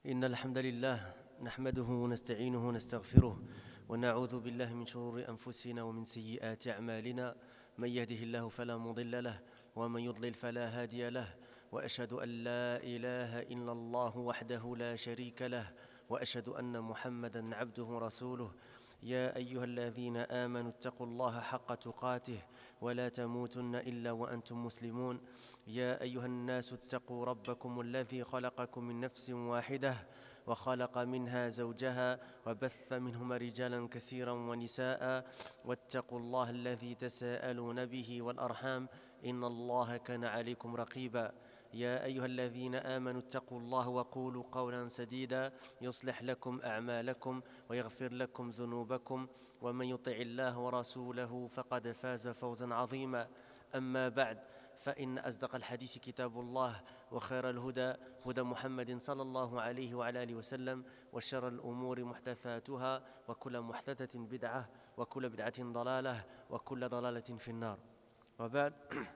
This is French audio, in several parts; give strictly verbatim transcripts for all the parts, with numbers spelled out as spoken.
إن الحمد لله نحمده ونستعينه ونستغفره ونعوذ بالله من شرور أنفسنا ومن سيئات أعمالنا. من يهده الله فلا مضل له ومن يضلل فلا هادي له، وأشهد أن لا إله إلا الله وحده لا شريك له، وأشهد أن محمدًا عبده ورسوله. يا أيها الذين آمنوا اتقوا الله حق تقاته ولا تموتن إلا وأنتم مسلمون. يا أيها الناس اتقوا ربكم الذي خلقكم من نفس واحدة وخلق منها زوجها وبث منهما رجالا كثيرا ونساء، واتقوا الله الذي تساءلون به والأرحام إن الله كان عليكم رقيبا. يا أيها الذين آمنوا اتقوا الله وقولوا قولا سديدا يصلح لكم أعمالكم ويغفر لكم ذنوبكم، ومن يطع الله ورسوله فقد فاز فوزا عظيما. أما بعد، فإن أصدق الحديث كتاب الله، وخير الهدى هدى محمد صلى الله عليه وعلى آله وسلم، وشر الأمور محدثاتها، وكل محدثة بدعة، وكل بدعة ضلالة، وكل ضلالة في النار. وبعد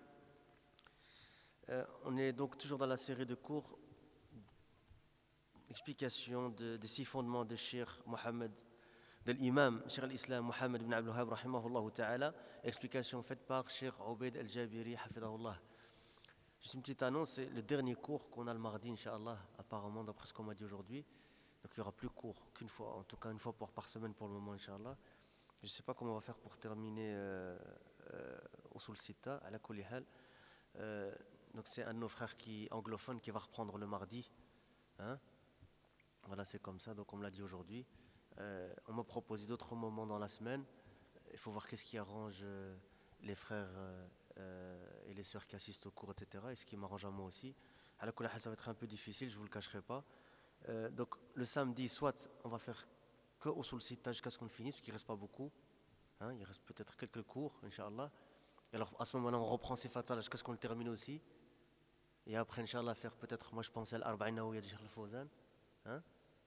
Euh, on est donc toujours dans la série de cours explication de, des six fondements de Cheikh Mohammed, de l'imam Cheikh al-Islam Mohammed ibn Abdul Wahhab rahimahullah ta'ala, explication faite par Cheikh Obaid al-Jabiri hafidahullah. Juste une petite annonce, c'est le dernier cours qu'on a le mardi, Inch'Allah, apparemment d'après ce qu'on m'a dit aujourd'hui. Donc il n'y aura plus cours qu'une fois, en tout cas une fois par, par semaine pour le moment, Inch'Allah. Je ne sais pas comment on va faire pour terminer euh, euh, Usul Sitta, ala kulli hal. Euh, Donc c'est un de nos frères qui, anglophone qui va reprendre le mardi. Hein? Voilà, c'est comme ça, donc on me l'a dit aujourd'hui. Euh, on m'a proposé d'autres moments dans la semaine. Il faut voir qu'est-ce qui arrange euh, les frères euh, et les sœurs qui assistent au cours, et cetera. Et ce qui m'arrange à moi aussi. Alors que là, ça va être un peu difficile, je ne vous le cacherai pas. Euh, donc le samedi, soit on va faire que au Usul Sitta jusqu'à ce qu'on finisse, parce qu'il ne reste pas beaucoup. Hein? Il reste peut-être quelques cours, Inch'Allah. Et alors à ce moment-là, on reprend Sifat Salah jusqu'à ce qu'on le termine aussi. Et après, Inch'Allah, faire peut-être, moi je pensais à l'Arba'in Nawawiya de Cheikh Al-Fawzan. Hein?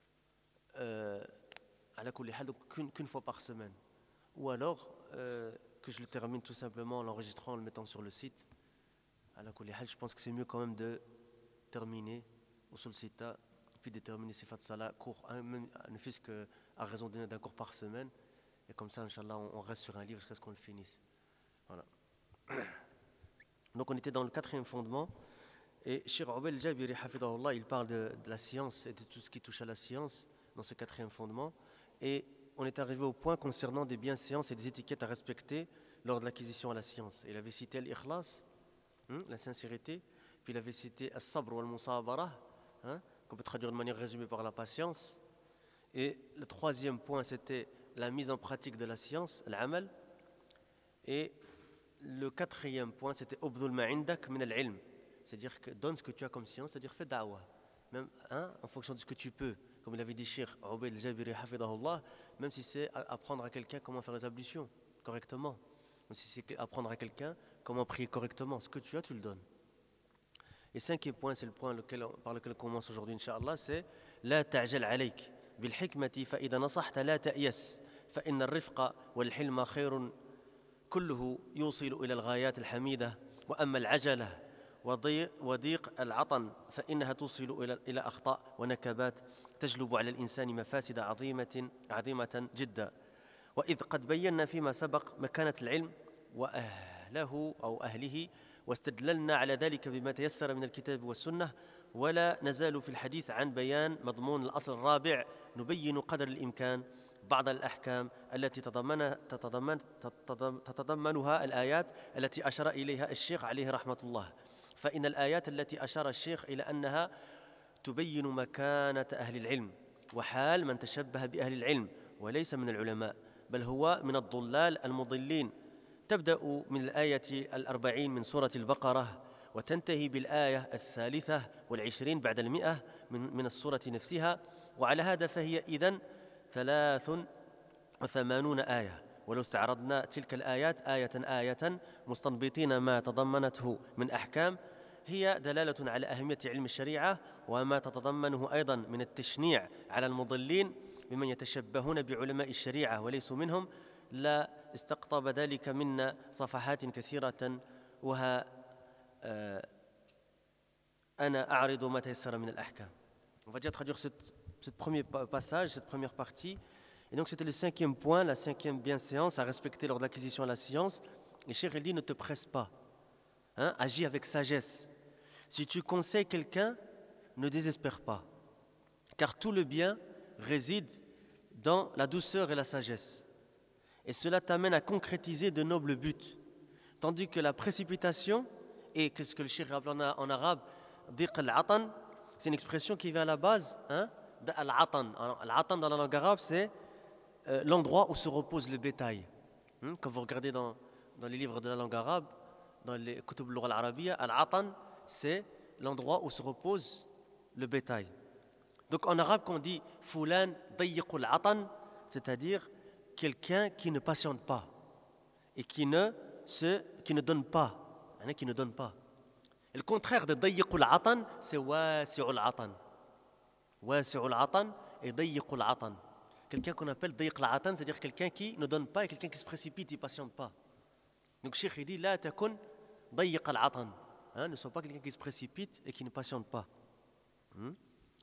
Euh, à la kulli hal, donc qu'une, qu'une fois par semaine. Ou alors, euh, que je le termine tout simplement en l'enregistrant, en le mettant sur le site. À la kulli hal, je pense que c'est mieux quand même de terminer Usul Sitta, puis de terminer Sifat Salah, court, même, ne fût-ce qu'à raison d'un cours par semaine. Et comme ça, Inch'Allah, on, on reste sur un livre jusqu'à ce qu'on le finisse. Voilà. Donc on était dans le quatrième fondement. Et Cheikh Obaid al-Jabiri, hafidahullah, il parle de, de la science et de tout ce qui touche à la science dans ce quatrième fondement. Et on est arrivé au point concernant des bienséances et des étiquettes à respecter lors de l'acquisition à la science. Il avait cité l'ikhlas, hein, la sincérité, puis il avait cité as-sabr wal-musabara, hein, qu'on peut traduire de manière résumée par la patience. Et le troisième point, c'était la mise en pratique de la science, l'amal. Et le quatrième point, c'était ubdul ma indak min al-ilm. C'est-à-dire que donne ce que tu as comme science, c'est-à-dire fais da'wah, même hein, en fonction de ce que tu peux. Comme il avait dit Cheikh Obaid al-Jabiri hafidahullah, même si c'est apprendre à quelqu'un comment faire les ablutions correctement, même si c'est apprendre à quelqu'un comment prier correctement, ce que tu as, tu le donnes. Et cinquième point, c'est le point lequel, par lequel on commence aujourd'hui, Inch'Allah, c'est la ta'jal alayk bil hikmati fa idha nasahta la ta'yas fa inna ar-rifqa wal hilma khayrun kulluhu yusilu ila al-ghayat al-hamida wa amma al-'ajalah وضيق العطن فإنها توصل إلى إلى أخطاء ونكبات تجلب على الإنسان مفاسد عظيمة عظيمة جدا. وإذ قد بينا فيما سبق مكانة العلم وأهله أو أهله، واستدللنا على ذلك بما تيسر من الكتاب والسنة، ولا نزال في الحديث عن بيان مضمون الأصل الرابع، نبين قدر الإمكان بعض الأحكام التي تتضمن تتضمن تتضمنها الآيات التي أشار إليها الشيخ عليه رحمة الله. فإن الآيات التي أشار الشيخ إلى أنها تبين مكانة أهل العلم وحال من تشبه بأهل العلم وليس من العلماء، بل هو من الضلال المضلين. تبدأ من الآية الأربعين من سورة البقرة وتنتهي بالآية الثالثة والعشرين بعد المئة من, من السورة نفسها. وعلى هذا فهي إذن ثلاث وثمانون آية. ولو استعرضنا تلك الآيات آية آية مستنبطين ما تضمنته من أحكام، هي دلالة على أهمية علم الشريعة وما تتضمنه أيضا من التشنيع على المضلين بمن يتشبهون بعلماء الشريعة وليسوا منهم، لا استقطب ذلك منا صفحات كثيرة. وها أنا أعرض ما تيسر من الأحكام. On va déjà traduire cette, cette premier passage, cette première partie. Et donc c'était le cinquième point, la cinquième bienséance à respecter lors de l'acquisition de la science. Et Cheikh il dit, ne te presse pas, hein, agis avec sagesse. Si tu conseilles quelqu'un, ne désespère pas, car tout le bien réside dans la douceur et la sagesse. Et cela t'amène à concrétiser de nobles buts, tandis que la précipitation, et qu'est-ce que le Cheikh appelle en arabe, diq al-atan, c'est une expression qui vient à la base, hein, al-atan. Al-atan dans la langue arabe, c'est euh, l'endroit où se repose le bétail. Hein, quand vous regardez dans, dans les livres de la langue arabe, dans les kutub al-lugha al-arabiyya, al-atan, c'est l'endroit où se repose le bétail. Donc en arabe, quand on dit fulan dayiqul atan, c'est-à-dire quelqu'un qui ne patiente pas et qui ne, se, qui ne donne pas, hein, qui ne donne pas. Et le contraire de dayiqul atan, c'est wasi'ul atan. Wasi'ul atan et dayiqul atan. Quelqu'un qu'on appelle dayiqul atan, c'est-à-dire quelqu'un qui ne donne pas et quelqu'un qui se précipite, il ne patiente pas. Donc Cheikh il dit la takun dayiqul atan. Hein, ne sois pas quelqu'un qui se précipite et qui ne patiente pas. Hmm?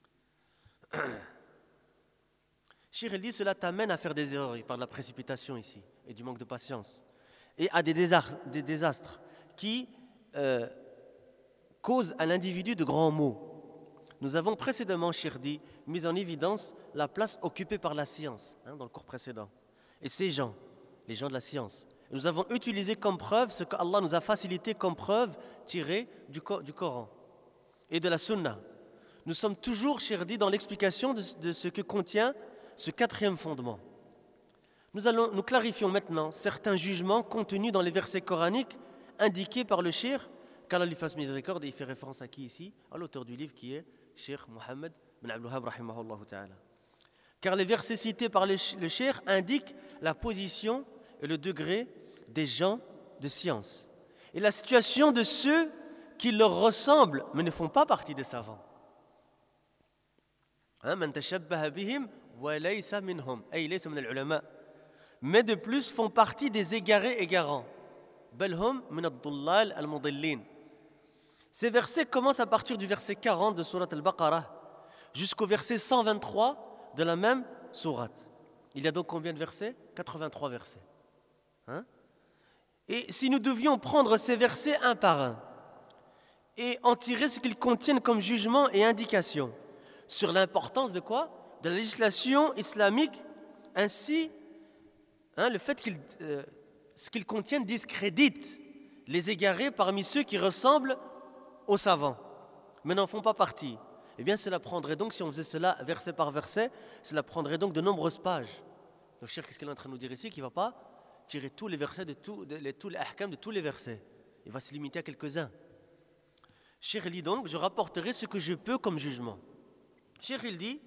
Cheikh il dit cela t'amène à faire des erreurs, il parle de la précipitation ici et du manque de patience et à des désastres, des désastres qui euh, causent à l'individu de grands maux. Nous avons précédemment, Cheikh dit, mis en évidence la place occupée par la science, hein, dans le cours précédent, et ces gens, les gens de la science. Nous avons utilisé comme preuve ce qu'Allah nous a facilité comme preuve tirée du, du Coran et de la Sunna. Nous sommes toujours, Cheikh dit, dans l'explication de, de ce que contient ce quatrième fondement. Nous, allons, nous clarifions maintenant certains jugements contenus dans les versets coraniques indiqués par le Cheikh, qu'Allah lui fasse miséricorde, et il fait référence à qui ici? À l'auteur du livre qui est Cheikh Mohammed bin Abdul Wahhab rahimahullah ta'ala. Car les versets cités par le, le Cheikh indiquent la position et le degré des gens de science et la situation de ceux qui leur ressemblent mais ne font pas partie des savants. Man tashabbaha bihim wa laysa minhum, ay laysa min al-ulama, mais de plus font partie des égarés égarants. Bal hum min ad-dullal al-mudillin. Ces versets commencent à partir du verset quarante de sourate al-Baqarah jusqu'au verset cent vingt-trois de la même sourate. Il y a donc combien de versets? quatre-vingt-trois versets. Hein? Et si nous devions prendre ces versets un par un et en tirer ce qu'ils contiennent comme jugement et indication sur l'importance de quoi? De la législation islamique, ainsi hein, le fait qu'ils, euh, ce qu'ils contiennent discrédite les égarés parmi ceux qui ressemblent aux savants, mais n'en font pas partie. Eh bien, cela prendrait donc, si on faisait cela verset par verset, cela prendrait donc de nombreuses pages. Donc, Cheikh, qu'est-ce qu'il est en train de nous dire ici? Qu'il ne va pas tirer tous les versets de tout, de, de, tous les ahkam de tous les versets. Il va se limiter à quelques-uns. Cheikh il dit donc, je rapporterai ce que je peux comme jugement. Cheikh il dit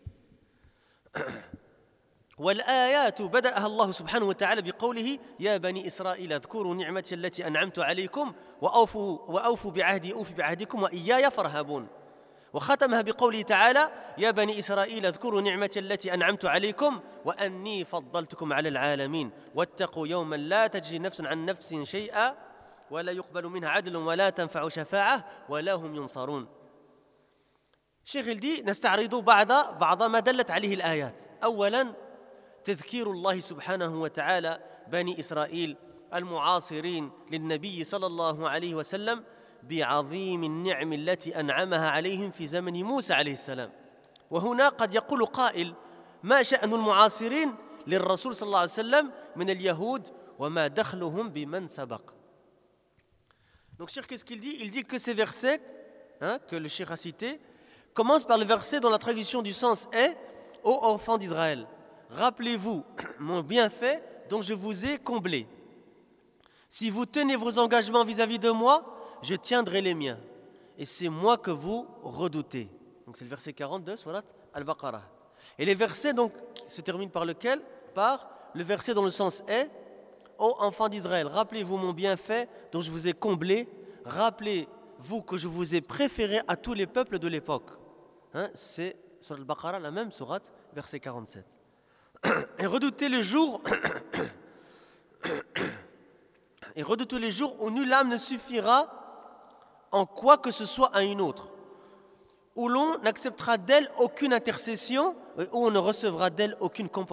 والآيات بدأها الله سبحانه وتعالى بقوله يا بني إسرائيل اذكروا نعمتي التي أنعمت عليكم وأوفوا وأوفوا بعهدي أوف بعهدكم وإياي فارهبون وختمها بقوله تعالى يا بني إسرائيل اذكروا نعمتي التي أنعمت عليكم وأني فضلتكم على العالمين واتقوا يوما لا تجزي نفس عن نفس شيئا ولا يقبل منها عدل ولا تنفع شفاعة ولا هم ينصرون. الشيخ الدي نستعرض بعض بعض ما دلت عليه الآيات. أولا تذكير الله سبحانه وتعالى بني إسرائيل المعاصرين للنبي صلى الله عليه وسلم بعظيم النعم التي أنعمها عليهم في زمن موسى عليه السلام. وهنا قد يقول قائل ما شأن المعاصرين للرسول صلى الله عليه وسلم من اليهود وما دخلهم بمن سبق. Donc Cheikh, qu'est-ce qu'il dit? Il dit que ces versets hein, que le Cheikh a cités commencent par le verset dont la traduction du sens est « Ô enfants d'Israël, rappelez-vous mon bienfait dont je vous ai comblé. Si vous tenez vos engagements vis-à-vis de moi, je tiendrai les miens. Et c'est moi que vous redoutez. » Donc c'est le verset quarante de Surat Al-Baqarah. Et les versets donc se terminent par lequel? Par le verset dont le sens est « Ô enfants d'Israël, rappelez-vous mon bienfait dont je vous ai comblé. Rappelez-vous que je vous ai préféré à tous les peuples de l'époque. » Hein, c'est sur Al-Baqarah, la même sourate, verset quarante-sept. Et redoutez le jour et redoutez les jours où nulle âme ne suffira en quoi que ce soit à une autre. où l'on n'acceptera d'elle aucune intercession, où on ne recevra d'elle aucune compensation.